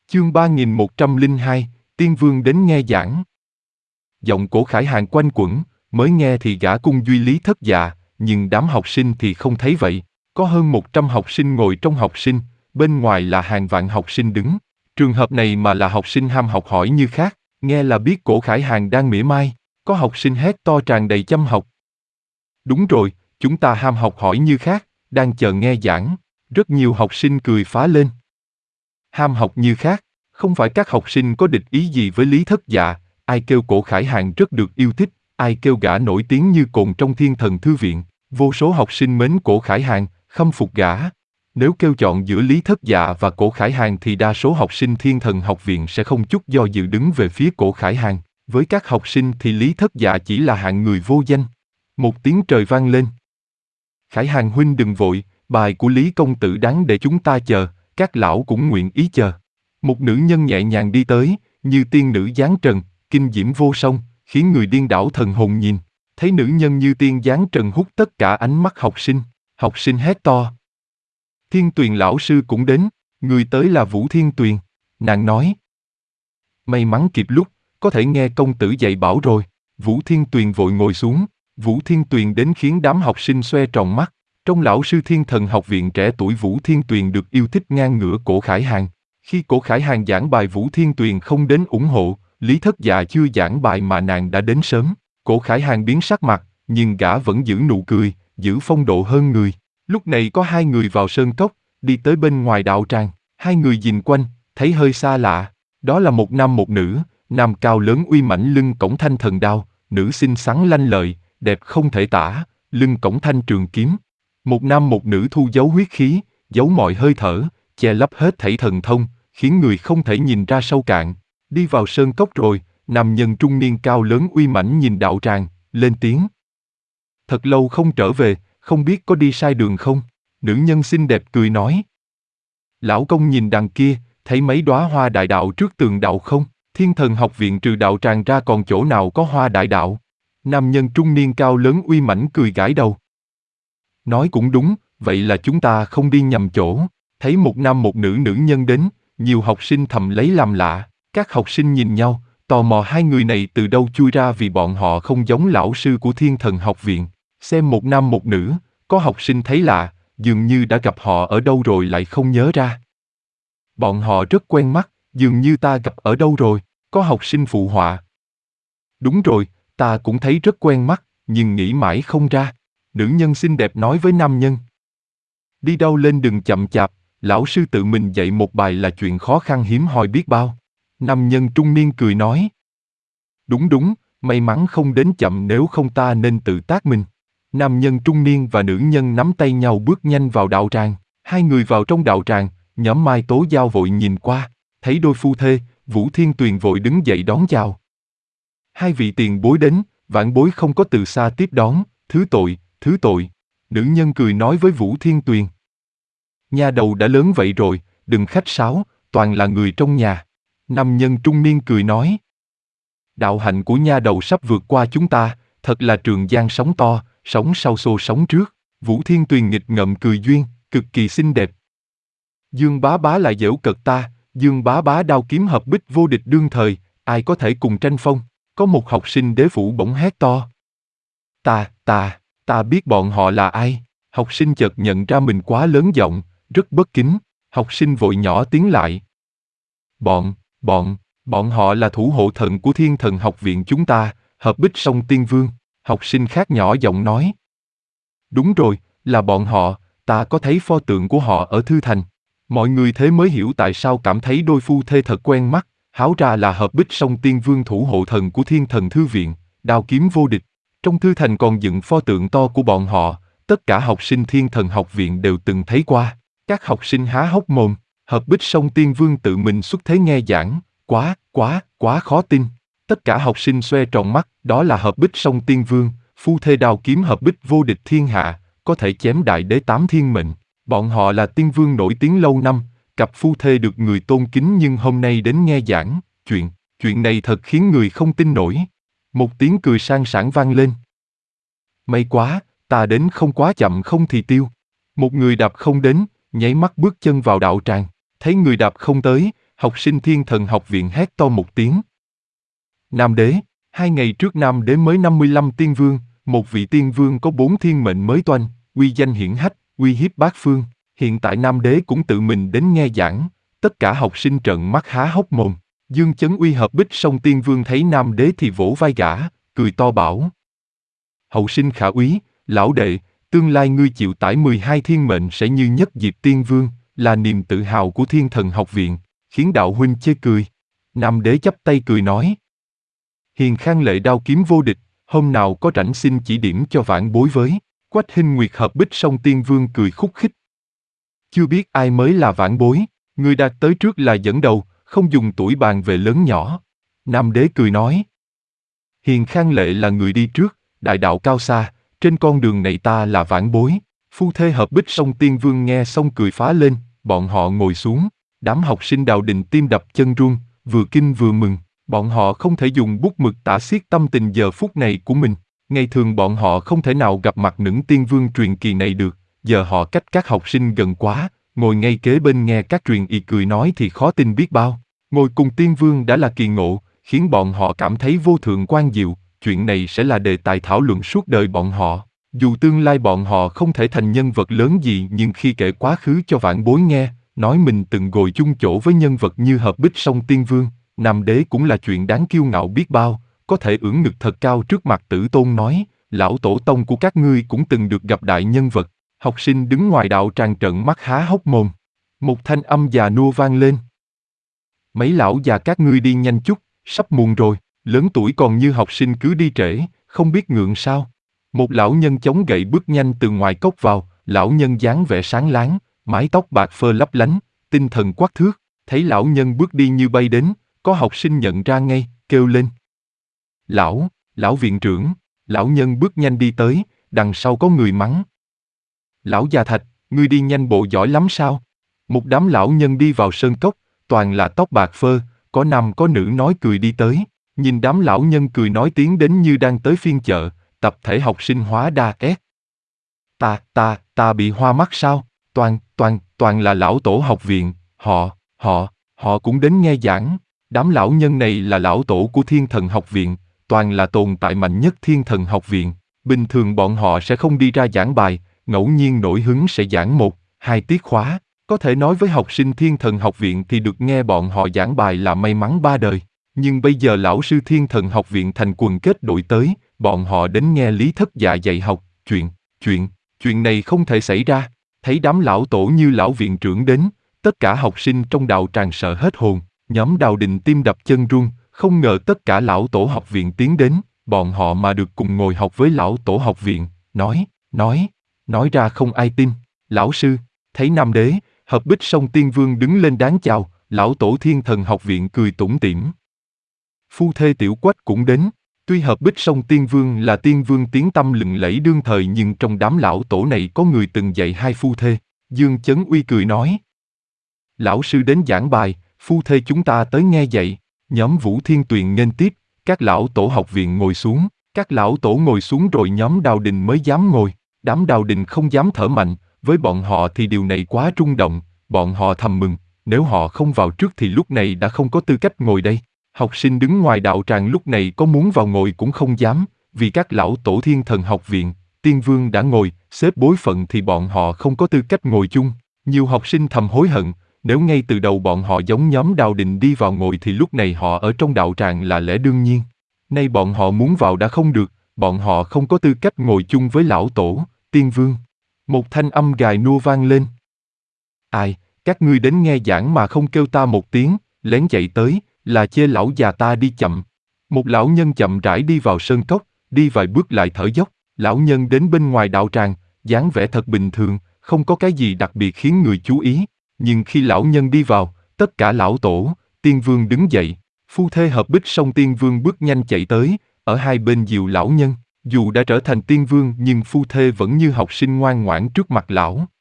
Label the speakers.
Speaker 1: Chương 3102, Tiên Vương đến nghe giảng. Giọng Cổ Khải Hàng quanh quẩn, mới nghe thì gã cung duy lý thất dạ, nhưng đám học sinh thì không thấy vậy. Có hơn 100 học sinh ngồi trong học sinh, bên ngoài là hàng vạn học sinh đứng. Trường hợp này mà là học sinh ham học hỏi như khác, nghe là biết Cổ Khải Hàng đang mỉa mai. Có học sinh hét to tràn đầy chăm học. Đúng rồi, chúng ta ham học hỏi như khác, đang chờ nghe giảng. Rất nhiều học sinh cười phá lên. Ham học như khác, không phải các học sinh có địch ý gì với Lý Thất Dạ, ai kêu Cổ Khải Hàng rất được yêu thích, ai kêu gã nổi tiếng như cồn trong Thiên Thần Thư Viện, vô số học sinh mến Cổ Khải Hàng, khâm phục gã. Nếu kêu chọn giữa Lý Thất Dạ và Cổ Khải Hàng thì đa số học sinh Thiên Thần Học Viện sẽ không chút do dự đứng về phía Cổ Khải Hàng, với các học sinh thì Lý Thất Dạ chỉ là hạng người vô danh. Một tiếng trời vang lên. Khải Hàng huynh đừng vội, bài của Lý công tử đáng để chúng ta chờ, các lão cũng nguyện ý chờ. Một nữ nhân nhẹ nhàng đi tới, như tiên nữ giáng trần, kinh diễm vô song, khiến người điên đảo thần hồn nhìn. Thấy nữ nhân như tiên giáng trần hút tất cả ánh mắt học sinh hét to. Thiên Tuyền lão sư cũng đến, người tới là Vũ Thiên Tuyền, nàng nói. May mắn kịp lúc, có thể nghe công tử dạy bảo rồi. Vũ Thiên Tuyền vội ngồi xuống. Vũ Thiên Tuyền đến khiến đám học sinh xoe tròn mắt. Trong lão sư Thiên Thần Học Viện trẻ tuổi Vũ Thiên Tuyền được yêu thích ngang ngửa Cổ Khải Hàng. Khi Cổ Khải Hàng giảng bài Vũ Thiên Tuyền không đến ủng hộ, Lý Thất Dạ chưa giảng bài mà nàng đã đến sớm. Cổ Khải Hàng biến sắc mặt, nhưng gã vẫn giữ nụ cười, giữ phong độ hơn người. Lúc này có hai người vào sơn cốc, đi tới bên ngoài đạo tràng. Hai người nhìn quanh, thấy hơi xa lạ. Đó là một nam một nữ, nam cao lớn uy mãnh lưng cổng thanh thần đao, nữ xinh xắn lanh lợi, đẹp không thể tả, lưng cổng thanh trường kiếm. Một nam một nữ thu giấu huyết khí, giấu mọi hơi thở, che lấp hết thảy thần thông, khiến người không thể nhìn ra sâu cạn. Đi vào sơn cốc rồi, nam nhân trung niên cao lớn uy mãnh nhìn đạo tràng, lên tiếng. Thật lâu không trở về, không biết có đi sai đường không? Nữ nhân xinh đẹp cười nói. Lão công nhìn đằng kia, thấy mấy đóa hoa đại đạo trước tường đạo không? Thiên Thần Học Viện trừ đạo tràng ra còn chỗ nào có hoa đại đạo? Nam nhân trung niên cao lớn uy mãnh cười gãi đầu. Nói cũng đúng, vậy là chúng ta không đi nhầm chỗ. Thấy một nam một nữ nữ nhân đến, nhiều học sinh thầm lấy làm lạ. Các học sinh nhìn nhau, tò mò hai người này từ đâu chui ra vì bọn họ không giống lão sư của Thiên Thần Học Viện. Xem một nam một nữ, có học sinh thấy lạ, dường như đã gặp họ ở đâu rồi lại không nhớ ra. Bọn họ rất quen mắt, dường như ta gặp ở đâu rồi, có học sinh phụ họa. Đúng rồi, ta cũng thấy rất quen mắt, nhưng nghĩ mãi không ra. Nữ nhân xinh đẹp nói với nam nhân. Đi đâu lên đừng chậm chạp, lão sư tự mình dạy một bài là chuyện khó khăn hiếm hoi biết bao. Nam nhân trung niên cười nói. Đúng đúng, may mắn không đến chậm nếu không ta nên tự tác mình. Nam nhân trung niên và nữ nhân nắm tay nhau bước nhanh vào đạo tràng. Hai người vào trong đạo tràng, nhóm Mai Tố Giao vội nhìn qua, thấy đôi phu thê, Vũ Thiên Tuyền vội đứng dậy đón chào. Hai vị tiền bối đến, vãn bối không có từ xa tiếp đón, thứ tội, thứ tội. Nữ nhân cười nói với Vũ Thiên Tuyền. Nha đầu đã lớn vậy rồi, đừng khách sáo, toàn là người trong nhà. Nam nhân trung niên cười nói. Đạo hạnh của nha đầu sắp vượt qua chúng ta, thật là trường giang sóng to, sóng sau xô sóng trước. Vũ Thiên Tuyền nghịch ngợm cười duyên, cực kỳ xinh đẹp. Dương bá bá lại giễu cợt ta, Dương bá bá đao kiếm hợp bích vô địch đương thời, ai có thể cùng tranh phong? Có một học sinh đế phủ bỗng hét to. Ta biết bọn họ là ai. Học sinh chợt nhận ra mình quá lớn giọng, rất bất kính. Học sinh vội nhỏ tiếng lại. Bọn họ là thủ hộ thần của Thiên Thần Học Viện chúng ta, Hợp Bích Song Tiên Vương. Học sinh khác nhỏ giọng nói. Đúng rồi, là bọn họ, ta có thấy pho tượng của họ ở Thư Thành. Mọi người thế mới hiểu tại sao cảm thấy đôi phu thê thật quen mắt, háo ra là Hợp Bích Song Tiên Vương thủ hộ thần của Thiên Thần Thư Viện, đao kiếm vô địch. Trong Thư Thành còn dựng pho tượng to của bọn họ, tất cả học sinh Thiên Thần Học Viện đều từng thấy qua. Các học sinh há hốc mồm, Hợp Bích Song Tiên Vương tự mình xuất thế nghe giảng, quá khó tin. Tất cả học sinh xoe tròn mắt, đó là Hợp Bích Song Tiên Vương, phu thê đao kiếm hợp bích vô địch thiên hạ, có thể chém đại đế 8 thiên mệnh. Bọn họ là tiên vương nổi tiếng lâu năm, cặp phu thê được người tôn kính nhưng hôm nay đến nghe giảng, chuyện này thật khiến người không tin nổi. Một tiếng cười sang sảng vang lên. May quá, ta đến không quá chậm không thì tiêu. Một người đạp không đến, nháy mắt bước chân vào đạo tràng, thấy người đạp không tới, Học sinh Thiên Thần Học Viện hét to một tiếng. Nam đế, 2 ngày trước Nam đế mới 55 tiên vương, một vị tiên vương có 4 thiên mệnh mới toanh, uy danh hiển hách, uy hiếp bát phương. Hiện tại Nam đế cũng tự mình đến nghe giảng, tất cả học sinh trợn mắt há hốc mồm. Dương Chấn Uy hợp Bích Song Tiên Vương thấy Nam đế thì vỗ vai gã, cười to bảo. Hậu sinh khả úy, lão đệ, tương lai ngươi chịu tải 12 thiên mệnh sẽ như nhất diệp tiên vương, là niềm tự hào của Thiên Thần Học Viện, khiến đạo huynh chê cười. Nam đế chắp tay cười nói. Hiền khang lệ đao kiếm vô địch, hôm nào có rảnh xin chỉ điểm cho vãn bối với. Quách Hinh Nguyệt hợp Bích Song Tiên Vương cười khúc khích. Chưa biết ai mới là vãn bối, người đạt tới trước là dẫn đầu, không dùng tuổi bàn về lớn nhỏ. Nam đế cười nói. Hiền khang lệ là người đi trước, đại đạo cao xa, trên con đường này ta là vãn bối. Phu thê hợp Bích Song Tiên Vương nghe xong cười phá lên, bọn họ ngồi xuống, đám học sinh Đào Đình tim đập chân run, vừa kinh vừa mừng, bọn họ không thể dùng bút mực tả xiết tâm tình giờ phút này của mình. Ngày thường bọn họ không thể nào gặp mặt những tiên vương truyền kỳ này được, giờ họ cách các học sinh gần quá, ngồi ngay kế bên nghe các truyền y cười nói thì khó tin biết bao. Ngồi cùng tiên vương đã là kỳ ngộ, khiến bọn họ cảm thấy vô thượng quan diệu, chuyện này sẽ là đề tài thảo luận suốt đời bọn họ. Dù tương lai bọn họ không thể thành nhân vật lớn gì nhưng khi kể quá khứ cho vãn bối nghe, nói mình từng ngồi chung chỗ với nhân vật như hợp Bích Song Tiên Vương, Nam đế cũng là chuyện đáng kiêu ngạo biết bao, có thể ưỡn ngực thật cao trước mặt Tử Tôn nói, lão tổ tông của các ngươi cũng từng được gặp đại nhân vật. Học sinh đứng ngoài đạo tràng trợn mắt há hốc mồm. Một thanh âm già nua vang lên. Mấy lão già các ngươi đi nhanh chút, sắp muộn rồi, lớn tuổi còn như học sinh cứ đi trễ, không biết ngượng sao. Một lão nhân chống gậy bước nhanh từ ngoài cốc vào, lão nhân dáng vẻ sáng láng, mái tóc bạc phơ lấp lánh, tinh thần quắc thước, thấy lão nhân bước đi như bay đến, có học sinh nhận ra ngay, kêu lên. Lão viện trưởng, lão nhân bước nhanh đi tới, đằng sau có người mắng. Lão già Thạch, ngươi đi nhanh bộ giỏi lắm sao? Một đám lão nhân đi vào sơn cốc, toàn là tóc bạc phơ, có nam có nữ nói cười đi tới, nhìn đám lão nhân cười nói tiến đến như đang tới phiên chợ, tập thể học sinh hóa đa ép. Ta bị hoa mắt sao? Toàn là lão tổ học viện, họ cũng đến nghe giảng. Đám lão nhân này là lão tổ của Thiên Thần Học Viện, toàn là tồn tại mạnh nhất Thiên Thần Học Viện. Bình thường bọn họ sẽ không đi ra giảng bài, ngẫu nhiên nổi hứng sẽ giảng 1-2 tiết khóa. Có thể nói với học sinh Thiên Thần Học Viện thì được nghe bọn họ giảng bài là may mắn ba đời. Nhưng bây giờ lão sư Thiên Thần Học Viện thành quần kết đội tới, bọn họ đến nghe Lý Thất Dạ dạy học. Chuyện này không thể xảy ra. Thấy đám lão tổ như lão viện trưởng đến, tất cả học sinh trong đạo tràng sợ hết hồn. Nhóm Đào Đình tim đập chân run, không ngờ tất cả lão tổ học viện tiến đến, bọn họ mà được cùng ngồi học với lão tổ học viện, nói ra không ai tin. Lão sư, thấy Nam đế, hợp Bích Song Tiên Vương đứng lên đáng chào, lão tổ Thiên Thần Học Viện cười tủm tỉm. Phu thê Tiểu Quách cũng đến, tuy hợp Bích Song Tiên Vương là tiên vương tiếng tăm lừng lẫy đương thời nhưng trong đám lão tổ này có người từng dạy hai phu thê. Dương Chấn Uy cười nói. Lão sư đến giảng bài, phu thê chúng ta tới nghe dạy. Nhóm Vũ Thiên Tuyền nghênh tiếp, các lão tổ học viện ngồi xuống. Các lão tổ ngồi xuống rồi nhóm Đào Đình mới dám ngồi. Đám Đào Đình không dám thở mạnh, với bọn họ thì điều này quá rung động, bọn họ thầm mừng, nếu họ không vào trước thì lúc này đã không có tư cách ngồi đây. Học sinh đứng ngoài đạo tràng lúc này có muốn vào ngồi cũng không dám, vì các lão tổ Thiên Thần Học Viện, tiên vương đã ngồi, xếp bối phận thì bọn họ không có tư cách ngồi chung. Nhiều học sinh thầm hối hận, nếu ngay từ đầu bọn họ giống nhóm Đào Đình đi vào ngồi thì lúc này họ ở trong đạo tràng là lẽ đương nhiên. Nay bọn họ muốn vào đã không được, bọn họ không có tư cách ngồi chung với lão tổ, tiên vương. Một thanh âm gài nua vang lên. Ai, các ngươi đến nghe giảng mà không kêu ta một tiếng, lén chạy tới, là chê lão già ta đi chậm. Một lão nhân chậm rãi đi vào sơn cốc, đi vài bước lại thở dốc. Lão nhân đến bên ngoài đạo tràng, dáng vẻ thật bình thường, không có cái gì đặc biệt khiến người chú ý. Nhưng khi lão nhân đi vào, tất cả lão tổ, tiên vương đứng dậy. Phu thê hợp Bích Song Tiên Vương bước nhanh chạy tới, ở hai bên dìu lão nhân. Dù đã trở thành tiên vương nhưng phu thê vẫn như học sinh ngoan ngoãn trước mặt lão.